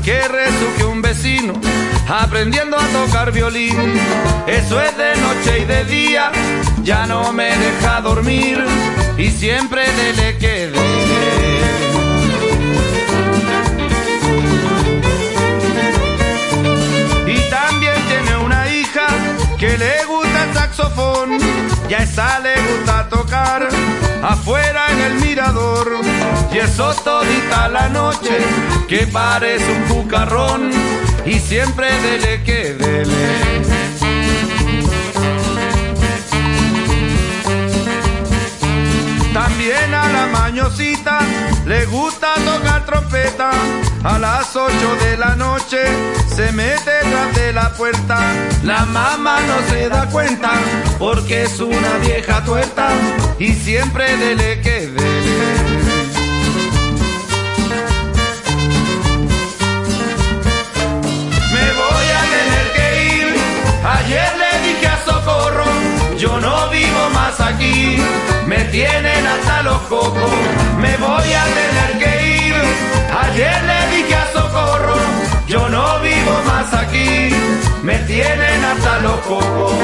que resuque un vecino aprendiendo a tocar violín. Eso es de noche y de día, ya no me deja dormir y siempre dele que dele. Y también tiene una hija que le gusta el saxofón, y a esa le gusta tocar afuera en el mirador, y eso todita la noche que parece un cucarrón y siempre dele que dele. También a la mañosita le gusta tocar trompeta, a las 8 de la noche se mete tras de la puerta. La mamá no se da cuenta porque es una vieja tuerta y siempre dele que dele. Me voy a tener que ir, ayer le dije a Socorro, yo no vivo más aquí, me tienen hasta los cocos. Me voy a tener que ir, ayer le dije a Socorro, yo no vivo más aquí, me tienen hasta los cocos.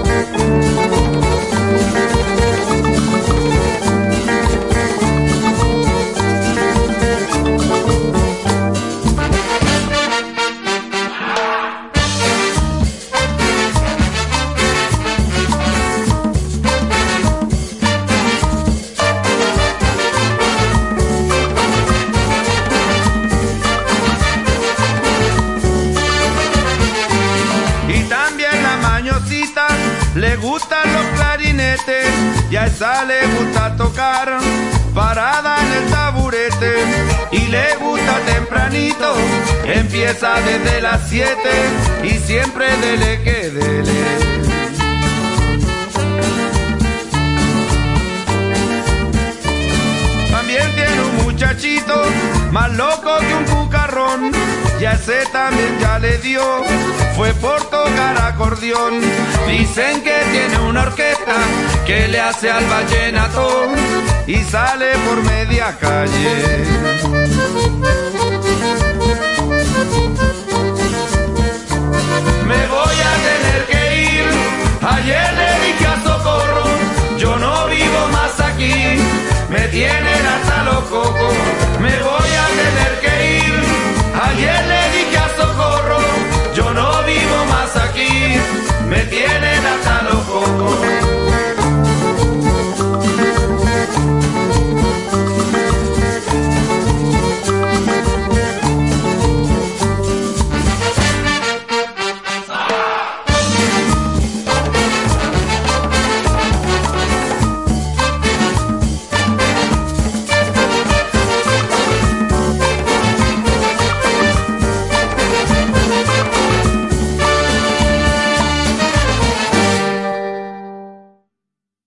Le gustan los clarinetes y a esa le gusta tocar parada en el taburete, y le gusta tempranito, empieza desde las 7 y siempre dele que dele. También tiene un muchachito más loco que un cucarrón, y a ese también ya le dio, fue por tocar acordeón. Dicen que tiene una orquesta que le hace al vallenato y sale por media calle. Me voy a tener que ir, ayer